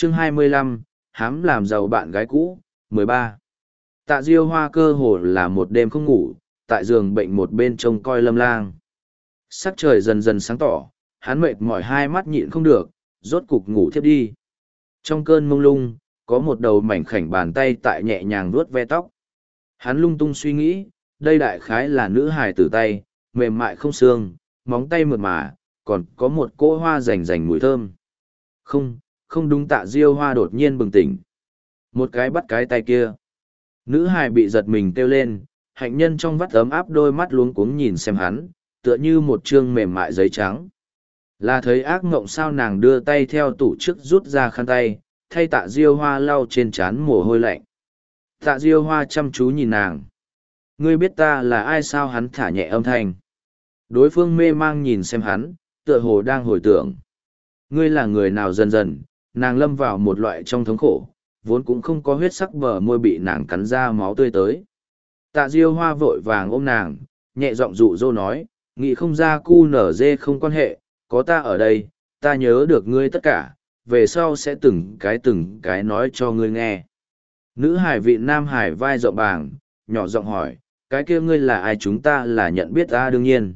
Chương 25, hám làm giàu bạn gái cũ, 13. Tạ Diêu Hoa cơ hồ là một đêm không ngủ, tại giường bệnh một bên trông coi Lâm Lang. Sắc trời dần dần sáng tỏ, hắn mệt mỏi hai mắt nhịn không được, rốt cục ngủ thiếp đi. Trong cơn mông lung, có một đầu mảnh khảnh bàn tay tại nhẹ nhàng vuốt ve tóc. Hắn lung tung suy nghĩ, đây đại khái là nữ hài tử tay, mềm mại không xương, móng tay mượt mà, còn có một cỗ hoa rành rành mùi thơm. Không đúng. Tạ Diêu Hoa đột nhiên bừng tỉnh. Một cái bắt cái tay kia. Nữ hài bị giật mình kêu lên, hạnh nhân trong vắt ấm áp đôi mắt luống cuống nhìn xem hắn, tựa như một trương mềm mại giấy trắng. Là thấy ác ngộng sao? Nàng đưa tay theo tủ trước rút ra khăn tay, thay Tạ Diêu Hoa lau trên trán mồ hôi lạnh. Tạ Diêu Hoa chăm chú nhìn nàng. Ngươi biết ta là ai sao? Hắn thả nhẹ âm thanh. Đối phương mê mang nhìn xem hắn, tựa hồ đang hồi tưởng. Ngươi là người nào? Dần dần, nàng lâm vào một loại trong thống khổ, vốn cũng không có huyết sắc bờ môi bị nàng cắn ra máu tươi tới. Tạ Diêu Hoa vội vàng ôm nàng, nhẹ giọng dụ dỗ nói, nghĩ không ra cu nở dê không quan hệ, có ta ở đây, ta nhớ được ngươi tất cả, về sau sẽ từng cái nói cho ngươi nghe. Nữ hải vị nam hải vai rộng bàng, nhỏ giọng hỏi, cái kia ngươi là ai? Chúng ta là nhận biết ta đương nhiên.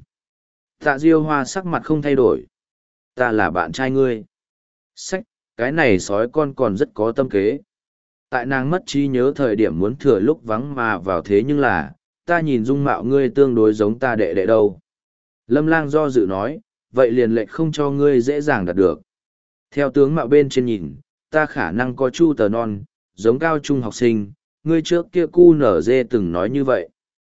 Tạ Diêu Hoa sắc mặt không thay đổi. Ta là bạn trai ngươi. Sách, cái này sói con còn rất có tâm kế. Tại nàng mất trí nhớ thời điểm muốn thừa lúc vắng mà vào, thế nhưng là, ta nhìn dung mạo ngươi tương đối giống ta đệ đệ đâu. Lâm Lang do dự nói, vậy liền lệch không cho ngươi dễ dàng đạt được. Theo tướng mạo bên trên nhìn, ta khả năng có chu tờ non, giống cao trung học sinh, ngươi trước kia cu nở dê từng nói như vậy.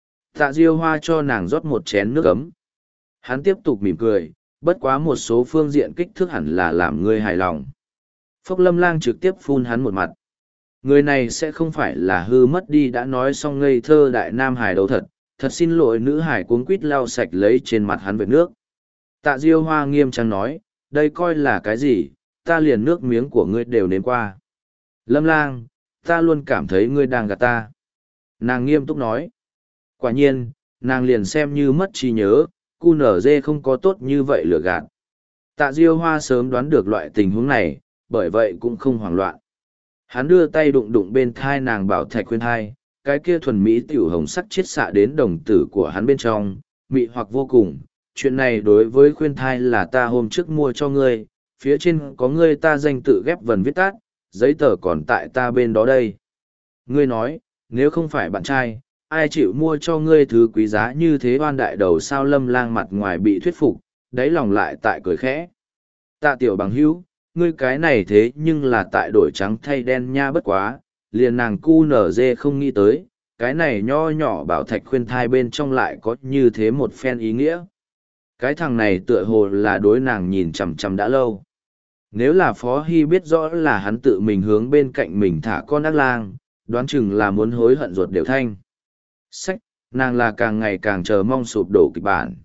Tạ Diêu Hoa cho nàng rót một chén nước ấm. Hắn tiếp tục mỉm cười, bất quá một số phương diện kích thước hẳn là làm ngươi hài lòng. Phốc Lâm Lang trực tiếp phun hắn một mặt. Người này sẽ không phải là hư mất đi, đã nói xong ngây thơ đại nam hải đâu thật, thật xin lỗi. Nữ hải cuống quít lau sạch lấy trên mặt hắn vệt nước. Tạ Diêu Hoa nghiêm trang nói, đây coi là cái gì, ta liền nước miếng của ngươi đều nếm qua. Lâm Lang, ta luôn cảm thấy ngươi đang gạt ta. Nàng nghiêm túc nói. Quả nhiên, nàng liền xem như mất trí nhớ, cu nở dê không có tốt như vậy lừa gạt. Tạ Diêu Hoa sớm đoán được loại tình huống này, bởi vậy cũng không hoảng loạn. Hắn đưa tay đụng đụng bên thai nàng bảo thạch khuyên thai, cái kia thuần mỹ tiểu hồng sắc chiết xạ đến đồng tử của hắn bên trong, mị hoặc vô cùng. Chuyện này đối với khuyên thai là ta hôm trước mua cho ngươi, phía trên có ngươi ta danh tự ghép vần viết tắt, giấy tờ còn tại ta bên đó đây. Ngươi nói, nếu không phải bạn trai, ai chịu mua cho ngươi thứ quý giá như thế? Oan đại đầu sao? Lâm Lang mặt ngoài bị thuyết phục, đáy lòng lại tại cười khẽ. Tạ tiểu bằng hữu, ngươi cái này thế nhưng là tại đổi trắng thay đen nha. Bất quá, liền nàng cu nở dê không nghĩ tới, cái này nho nhỏ bảo thạch khuyên thai bên trong lại có như thế một phen ý nghĩa. Cái thằng này tựa hồ là đối nàng nhìn chằm chằm đã lâu. Nếu là Phó Hy biết rõ là hắn tự mình hướng bên cạnh mình thả con ác lang, đoán chừng là muốn hối hận ruột đều thanh. Sách, nàng là càng ngày càng chờ mong sụp đổ kịch bản.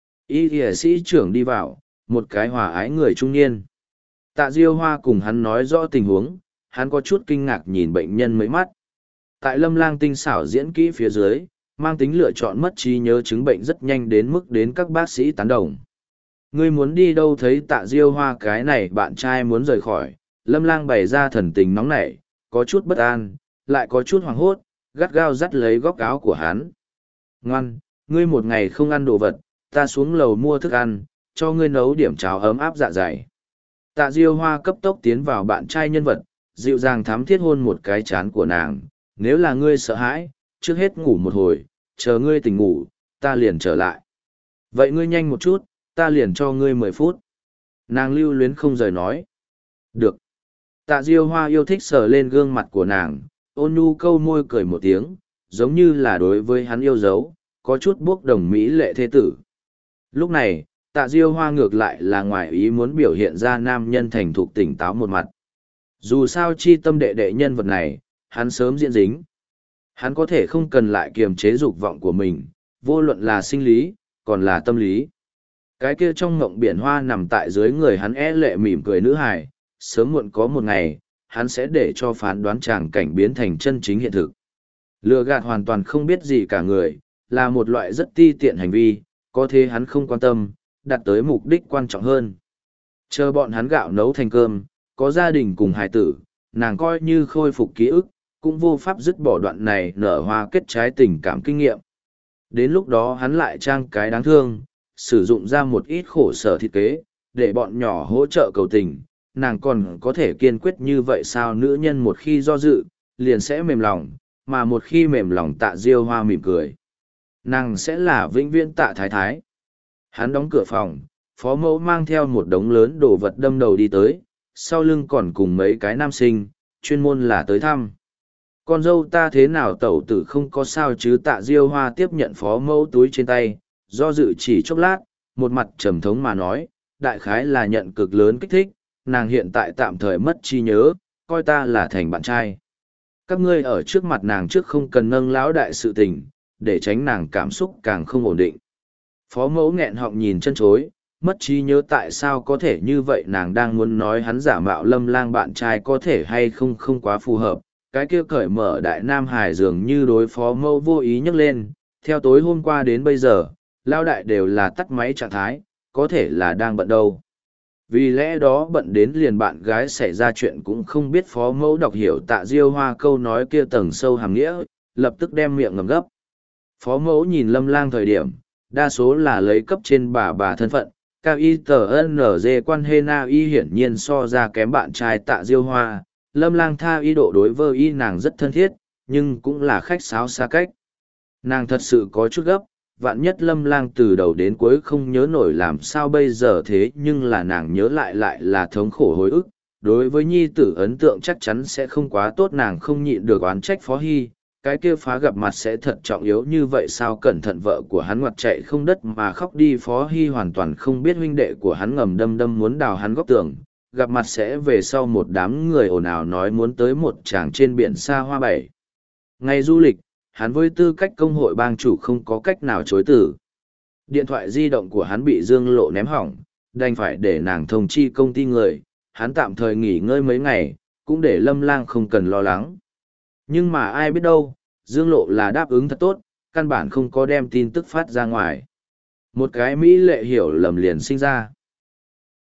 Y sĩ trưởng đi vào, một cái hòa ái người trung niên. Tạ Diêu Hoa cùng hắn nói rõ tình huống, hắn có chút kinh ngạc nhìn bệnh nhân mấy mắt. Tại Lâm Lang tinh xảo diễn kỹ phía dưới, mang tính lựa chọn mất trí nhớ chứng bệnh rất nhanh đến mức đến các bác sĩ tán đồng. Ngươi muốn đi đâu? Thấy Tạ Diêu Hoa cái này bạn trai muốn rời khỏi, Lâm Lang bày ra thần tình nóng nảy, có chút bất an, lại có chút hoảng hốt, gắt gao dắt lấy góc áo của hắn. Ngoan, ngươi một ngày không ăn đồ vật, ta xuống lầu mua thức ăn, cho ngươi nấu điểm cháo ấm áp dạ dày. Tạ Diêu Hoa cấp tốc tiến vào bạn trai nhân vật, dịu dàng thám thiết hôn một cái trán của nàng. Nếu là ngươi sợ hãi, trước hết ngủ một hồi, chờ ngươi tỉnh ngủ, ta liền trở lại. Vậy ngươi nhanh một chút, ta liền cho ngươi 10 phút. Nàng lưu luyến không rời nói. Được. Tạ Diêu Hoa yêu thích sờ lên gương mặt của nàng, ôn nhu câu môi cười một tiếng, giống như là đối với hắn yêu dấu, có chút bốc đồng mỹ lệ thế tử. Lúc này, Tạ Diêu Hoa ngược lại là ngoài ý muốn biểu hiện ra nam nhân thành thục tỉnh táo một mặt. Dù sao chi tâm đệ đệ nhân vật này, hắn sớm diễn dính. Hắn có thể không cần lại kiềm chế dục vọng của mình, vô luận là sinh lý, còn là tâm lý. Cái kia trong ngộng biển hoa nằm tại dưới người hắn lệ mỉm cười nữ hài, sớm muộn có một ngày, hắn sẽ để cho phán đoán tràng cảnh biến thành chân chính hiện thực. Lừa gạt hoàn toàn không biết gì cả người, là một loại rất ti tiện hành vi, có thế hắn không quan tâm, đặt tới mục đích quan trọng hơn. Chờ bọn hắn gạo nấu thành cơm, có gia đình cùng hài tử, nàng coi như khôi phục ký ức, cũng vô pháp dứt bỏ đoạn này nở hoa kết trái tình cảm kinh nghiệm. Đến lúc đó hắn lại trang cái đáng thương, sử dụng ra một ít khổ sở thiết kế, để bọn nhỏ hỗ trợ cầu tình, nàng còn có thể kiên quyết như vậy sao? Nữ nhân một khi do dự, liền sẽ mềm lòng, mà một khi mềm lòng Tạ Diêu Hoa mỉm cười. Nàng sẽ là vĩnh viễn Tạ Thái Thái. Hắn đóng cửa phòng, phó mẫu mang theo một đống lớn đồ vật đâm đầu đi tới, sau lưng còn cùng mấy cái nam sinh, chuyên môn là tới thăm. Con dâu ta thế nào tẩu tử không có sao chứ? Tạ Diêu Hoa tiếp nhận phó mẫu túi trên tay, do dự chỉ chốc lát, một mặt trầm thống mà nói, đại khái là nhận cực lớn kích thích, nàng hiện tại tạm thời mất trí nhớ, coi ta là thành bạn trai. Các ngươi ở trước mặt nàng trước không cần nâng lão đại sự tình, để tránh nàng cảm xúc càng không ổn định. Phó mẫu nghẹn họng nhìn chân chối, mất trí nhớ tại sao có thể như vậy? Nàng đang muốn nói hắn giả mạo Lâm Lang bạn trai có thể hay không không quá phù hợp, cái kia cởi mở đại nam hải dường như đối phó mẫu vô ý nhấc lên, theo tối hôm qua đến bây giờ, lao đại đều là tắt máy trạng thái, có thể là đang bận đâu. Vì lẽ đó bận đến liền bạn gái xảy ra chuyện cũng không biết. Phó mẫu đọc hiểu Tạ Diêu Hoa câu nói kia tầng sâu hàm nghĩa, lập tức đem miệng ngầm gấp. Phó mẫu nhìn Lâm Lang thời điểm, đa số là lấy cấp trên bà thân phận, cao y tờ NG quan hệ na y hiển nhiên so ra kém bạn trai Tạ Diêu Hoa. Lâm Lang tha ý độ đối với y nàng rất thân thiết, nhưng cũng là khách sáo xa cách. Nàng thật sự có chút gấp, vạn nhất Lâm Lang từ đầu đến cuối không nhớ nổi làm sao bây giờ, thế nhưng là nàng nhớ lại là thống khổ hồi ức. Đối với nhi tử ấn tượng chắc chắn sẽ không quá tốt, nàng không nhịn được oán trách Phó Hy, cái kia phá gặp mặt sẽ thật trọng yếu như vậy sao? Cẩn thận vợ của hắn ngoặt chạy không đất mà khóc đi. Phó Hy hoàn toàn không biết huynh đệ của hắn ngầm đâm muốn đào hắn góc tường, gặp mặt sẽ về sau một đám người ồn ào nói muốn tới một tràng trên biển xa hoa 7 ngày du lịch, hắn với tư cách công hội bang chủ không có cách nào chối từ. Điện thoại di động của hắn bị Dương Lộ ném hỏng, đành phải để nàng thông chi công ty người, hắn tạm thời nghỉ ngơi mấy ngày, cũng để Lâm Lang không cần lo lắng. Nhưng mà ai biết đâu, Dương Lộ là đáp ứng thật tốt, căn bản không có đem tin tức phát ra ngoài. Một cái mỹ lệ hiểu lầm liền sinh ra.